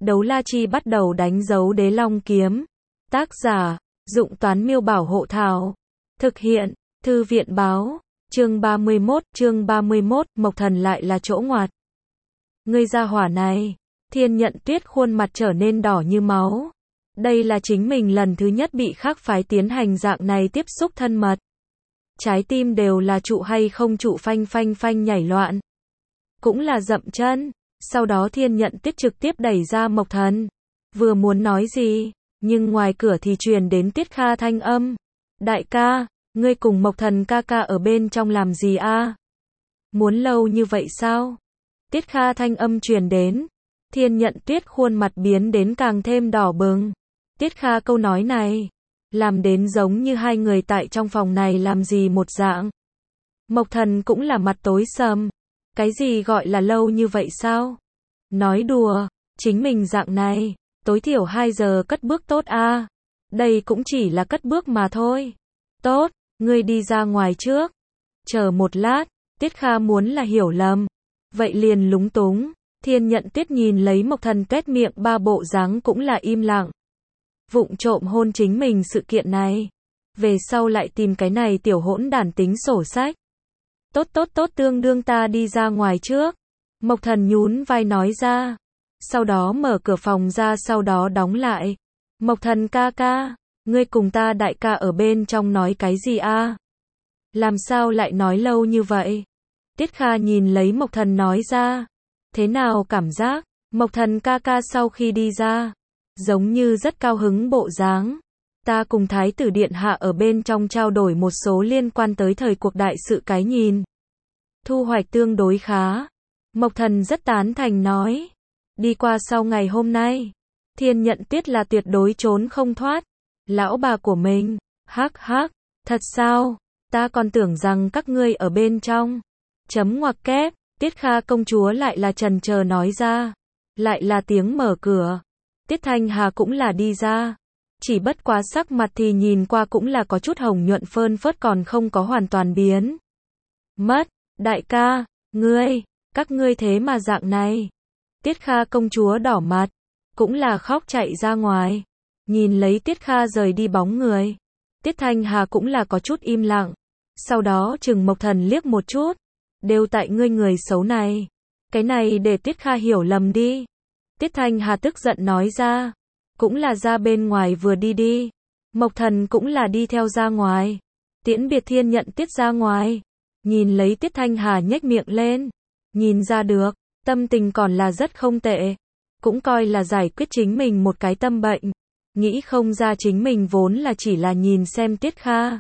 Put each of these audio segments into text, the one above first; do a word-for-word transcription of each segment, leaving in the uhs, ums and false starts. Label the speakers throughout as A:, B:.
A: Đấu la chi bắt đầu đánh dấu đế long kiếm. Tác giả, Dụng Toán Miêu Bảo Hộ Thảo. Thực hiện, Thư viện Báo. Chương ba mươi mốt, chương ba mươi mốt, Mộc Thần lại là chỗ ngoặt. Ngươi gia hỏa này, Thiên Nhận Tuyết khuôn mặt trở nên đỏ như máu. Đây là chính mình lần thứ nhất bị khác phái tiến hành dạng này tiếp xúc thân mật. Trái tim đều là trụ hay không trụ phanh phanh phanh nhảy loạn. Cũng là dậm chân. Sau đó Thiên Nhận Tuyết trực tiếp đẩy ra Mộc Thần. Vừa muốn nói gì, nhưng ngoài cửa thì truyền đến Tiết Kha thanh âm. Đại ca, ngươi cùng Mộc Thần ca ca ở bên trong làm gì a? Muốn lâu như vậy sao? Tiết Kha thanh âm truyền đến. Thiên Nhận Tuyết khuôn mặt biến đến càng thêm đỏ bừng. Tiết Kha câu nói này, làm đến giống như hai người tại trong phòng này làm gì một dạng. Mộc Thần cũng là mặt tối sầm. Cái gì gọi là lâu như vậy sao? Nói đùa, chính mình dạng này, tối thiểu hai giờ cất bước tốt a. Đây cũng chỉ là cất bước mà thôi. Tốt, ngươi đi ra ngoài trước. Chờ một lát, Tiết Kha muốn là hiểu lầm. Vậy liền lúng túng. Thiên Nhận Tuyết nhìn lấy Mộc Thần tuét miệng ba bộ dáng cũng là im lặng. Vụng trộm hôn chính mình sự kiện này. Về sau lại tìm cái này tiểu hỗn đản tính sổ sách. Tốt tốt tốt, tương đương ta đi ra ngoài trước. Mộc Thần nhún vai nói ra. Sau đó mở cửa phòng ra, sau đó đóng lại. Mộc Thần ca ca, ngươi cùng ta đại ca ở bên trong nói cái gì a? Làm sao lại nói lâu như vậy? Tiết Kha nhìn lấy Mộc Thần nói ra. Thế nào cảm giác? Mộc Thần ca ca sau khi đi ra, giống như rất cao hứng bộ dáng. Ta cùng Thái tử điện hạ ở bên trong trao đổi một số liên quan tới thời cuộc đại sự cái nhìn. Thu hoạch tương đối khá. Mộc Thần rất tán thành nói. Đi qua sau ngày hôm nay, Thiên Nhận Tuyết là tuyệt đối trốn không thoát. Lão bà của mình, hắc hắc, thật sao? Ta còn tưởng rằng các ngươi ở bên trong. Chấm ngoặc kép, Tiết Kha công chúa lại là chần chờ nói ra. Lại là tiếng mở cửa. Tiết Thanh Hà cũng là đi ra. Chỉ bất quá sắc mặt thì nhìn qua cũng là có chút hồng nhuận phơn phớt, còn không có hoàn toàn biến mất. Đại ca, ngươi, các ngươi thế mà dạng này. Tiết Kha công chúa đỏ mặt, cũng là khóc chạy ra ngoài. Nhìn lấy Tiết Kha rời đi bóng người, Tiết Thanh Hà cũng là có chút im lặng. Sau đó chừng Mộc Thần liếc một chút. Đều tại ngươi người xấu này. Cái này để Tiết Kha hiểu lầm đi. Tiết Thanh Hà tức giận nói ra. Cũng là ra bên ngoài vừa đi đi. Mộc Thần cũng là đi theo ra ngoài. Tiễn biệt Thiên Nhận Tuyết ra ngoài. Nhìn lấy Tiết Thanh Hà nhếch miệng lên. Nhìn ra được, tâm tình còn là rất không tệ. Cũng coi là giải quyết chính mình một cái tâm bệnh. Nghĩ không ra chính mình vốn là chỉ là nhìn xem Tiết Kha.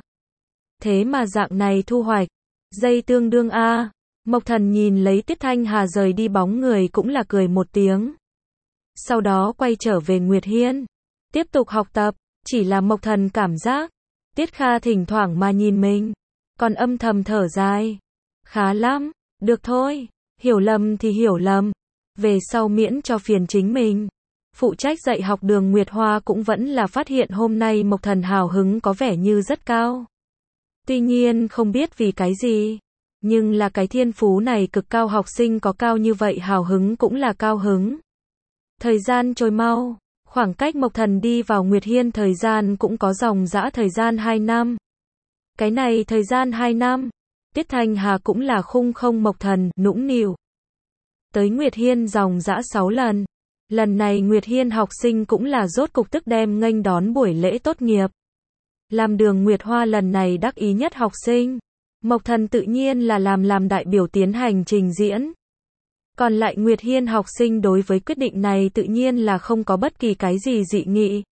A: Thế mà dạng này thu hoạch. Dây tương đương a. Mộc Thần nhìn lấy Tiết Thanh Hà rời đi bóng người cũng là cười một tiếng. Sau đó quay trở về Nguyệt Hiên. Tiếp tục học tập. Chỉ là Mộc Thần cảm giác. Tiết Kha thỉnh thoảng mà nhìn mình. Còn âm thầm thở dài. Khá lắm. Được thôi. Hiểu lầm thì hiểu lầm. Về sau miễn cho phiền chính mình. Phụ trách dạy học Đường Nguyệt Hoa cũng vẫn là phát hiện hôm nay Mộc Thần hào hứng có vẻ như rất cao. Tuy nhiên không biết vì cái gì. Nhưng là cái thiên phú này cực cao học sinh có cao như vậy hào hứng cũng là cao hứng. Thời gian trôi mau. Khoảng cách Mộc Thần đi vào Nguyệt Hiên thời gian cũng có dòng dã thời gian hai năm. Cái này thời gian hai năm. Tiết Thanh Hà cũng là khung không Mộc Thần, nũng nịu. Tới Nguyệt Hiên dòng dã sáu lần. Lần này Nguyệt Hiên học sinh cũng là rốt cục tức đem nghênh đón buổi lễ tốt nghiệp. Làm Đường Nguyệt Hoa lần này đắc ý nhất học sinh. Mộc Thần tự nhiên là làm làm đại biểu tiến hành trình diễn. Còn lại Nguyệt Hiên học sinh đối với quyết định này tự nhiên là không có bất kỳ cái gì dị nghị.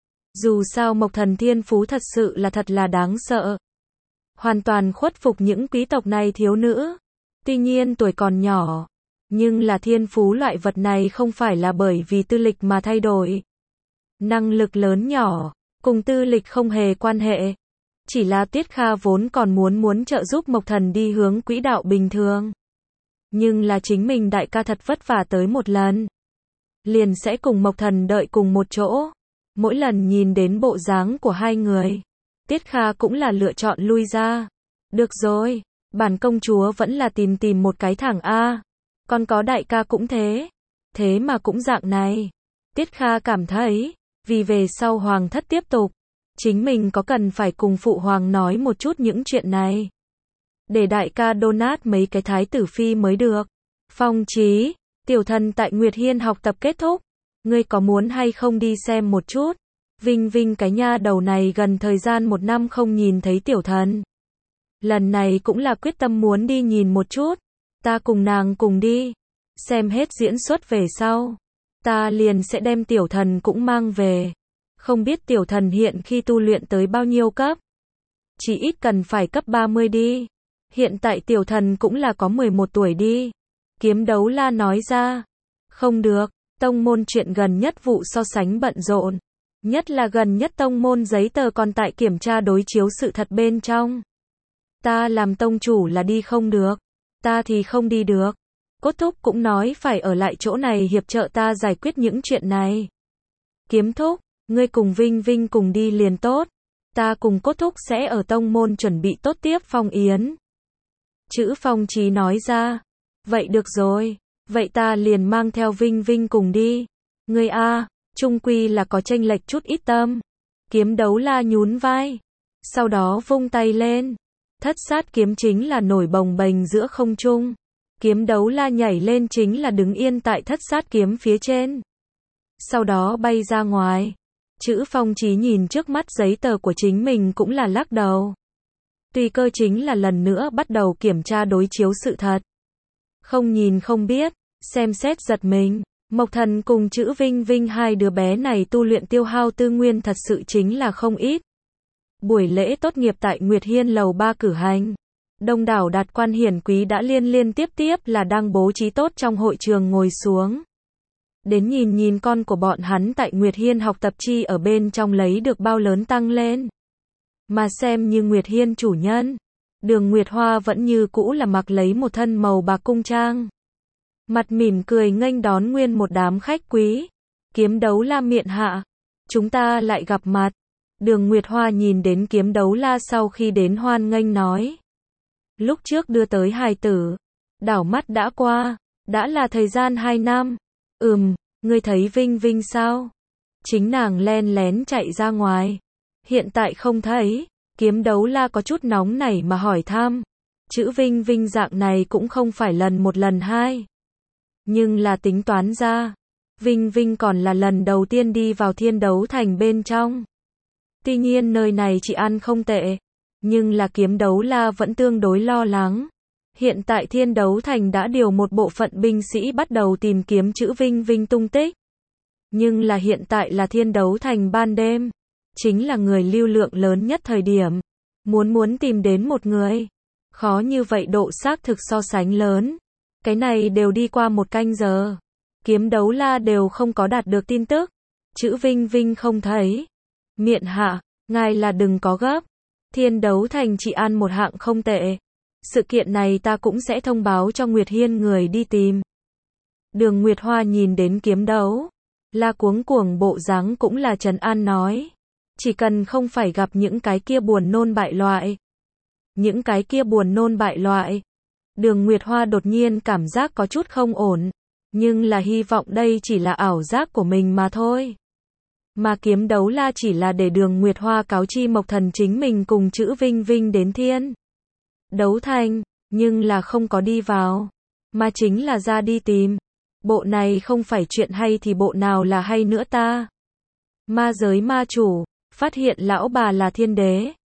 A: Dù sao Mộc Thần thiên phú thật sự là thật là đáng sợ. Hoàn toàn khuất phục những quý tộc này thiếu nữ. Tuy nhiên tuổi còn nhỏ. Nhưng là thiên phú loại vật này không phải là bởi vì tư lịch mà thay đổi. Năng lực lớn nhỏ, cùng tư lịch không hề quan hệ. Chỉ là Tiết Kha vốn còn muốn muốn trợ giúp Mộc Thần đi hướng quỹ đạo bình thường. Nhưng là chính mình đại ca thật vất vả tới một lần. Liền sẽ cùng Mộc Thần đợi cùng một chỗ. Mỗi lần nhìn đến bộ dáng của hai người. Tiết Kha cũng là lựa chọn lui ra. Được rồi, bản công chúa vẫn là tìm tìm một cái thẳng A. Còn có đại ca cũng thế. Thế mà cũng dạng này. Tiết Kha cảm thấy, vì về sau hoàng thất tiếp tục, chính mình có cần phải cùng phụ hoàng nói một chút những chuyện này. Để đại ca donate mấy cái thái tử phi mới được. Phong Chí, tiểu thần tại Nguyệt Hiên học tập kết thúc. Ngươi có muốn hay không đi xem một chút? Vinh Vinh cái nha đầu này gần thời gian một năm không nhìn thấy tiểu thần. Lần này cũng là quyết tâm muốn đi nhìn một chút. Ta cùng nàng cùng đi. Xem hết diễn xuất về sau. Ta liền sẽ đem tiểu thần cũng mang về. Không biết tiểu thần hiện khi tu luyện tới bao nhiêu cấp? Chỉ ít cần phải cấp ba mươi đi. Hiện tại tiểu thần cũng là có mười một tuổi đi. Kiếm Đấu La nói ra. Không được, tông môn chuyện gần nhất vụ so sánh bận rộn. Nhất là gần nhất tông môn giấy tờ còn tại kiểm tra đối chiếu sự thật bên trong. Ta làm tông chủ là đi không được. Ta thì không đi được. Cốt Thúc cũng nói phải ở lại chỗ này hiệp trợ ta giải quyết những chuyện này. Kiếm Thúc, ngươi cùng Vinh Vinh cùng đi liền tốt. Ta cùng Cốt Thúc sẽ ở tông môn chuẩn bị tốt tiếp phong yến. Chữ Phong Chí nói ra. Vậy được rồi. Vậy ta liền mang theo Vinh Vinh cùng đi. Ngươi a, chung quy là có chênh lệch chút ít tâm. Kiếm Đấu La nhún vai. Sau đó vung tay lên. Thất sát kiếm chính là nổi bồng bềnh giữa không trung. Kiếm Đấu La nhảy lên chính là đứng yên tại thất sát kiếm phía trên. Sau đó bay ra ngoài. Chữ Phong Chí nhìn trước mắt giấy tờ của chính mình cũng là lắc đầu. Tùy cơ chính là lần nữa bắt đầu kiểm tra đối chiếu sự thật. Không nhìn không biết, xem xét giật mình. Mộc Thần cùng chữ Vinh Vinh hai đứa bé này tu luyện tiêu hao tư nguyên thật sự chính là không ít. Buổi lễ tốt nghiệp tại Nguyệt Hiên lầu ba cử hành. Đông đảo đạt quan hiển quý đã liên liên tiếp tiếp là đang bố trí tốt trong hội trường ngồi xuống. Đến nhìn nhìn con của bọn hắn tại Nguyệt Hiên học tập chi ở bên trong lấy được bao lớn tăng lên. Mà xem như Nguyệt Hiên chủ nhân. Đường Nguyệt Hoa vẫn như cũ là mặc lấy một thân màu bạc cung trang. Mặt mỉm cười nghênh đón nguyên một đám khách quý. Kiếm Đấu La miệng hạ. Chúng ta lại gặp mặt. Đường Nguyệt Hoa nhìn đến Kiếm Đấu La sau khi đến hoan nghênh nói. Lúc trước đưa tới hài tử. Đảo mắt đã qua. Đã là thời gian hai năm. Ừm, ngươi thấy Vinh Vinh sao? Chính nàng len lén chạy ra ngoài. Hiện tại không thấy. Kiếm Đấu La có chút nóng nảy mà hỏi thăm. Chữ Vinh Vinh dạng này cũng không phải lần một lần hai. Nhưng là tính toán ra. Vinh Vinh còn là lần đầu tiên đi vào Thiên Đấu Thành bên trong. Tuy nhiên nơi này chỉ ăn không tệ. Nhưng là Kiếm Đấu La vẫn tương đối lo lắng. Hiện tại Thiên Đấu Thành đã điều một bộ phận binh sĩ bắt đầu tìm kiếm chữ Vinh Vinh tung tích. Nhưng là hiện tại là Thiên Đấu Thành ban đêm. Chính là người lưu lượng lớn nhất thời điểm. Muốn muốn tìm đến một người. Khó như vậy độ xác thực so sánh lớn. Cái này đều đi qua một canh giờ. Kiếm Đấu La đều không có đạt được tin tức. Chữ Vinh Vinh không thấy. Miện hạ, ngài là đừng có gấp. Thiên Đấu Thành chỉ ăn một hạng không tệ. Sự kiện này ta cũng sẽ thông báo cho Nguyệt Hiên người đi tìm. Đường Nguyệt Hoa nhìn đến Kiếm Đấu La cuống cuồng bộ dáng cũng là trấn an nói. Chỉ cần không phải gặp những cái kia buồn nôn bại loại. Những cái kia buồn nôn bại loại. Đường Nguyệt Hoa đột nhiên cảm giác có chút không ổn. Nhưng là hy vọng đây chỉ là ảo giác của mình mà thôi. Mà Kiếm Đấu La chỉ là để Đường Nguyệt Hoa cáo chi Mộc Thần chính mình cùng chữ Vinh Vinh đến Thiên Đấu Thành. Nhưng là không có đi vào. Mà chính là ra đi tìm. Bộ này không phải chuyện hay thì bộ nào là hay nữa ta. Ma giới ma chủ. Phát hiện lão bà là thiên đế.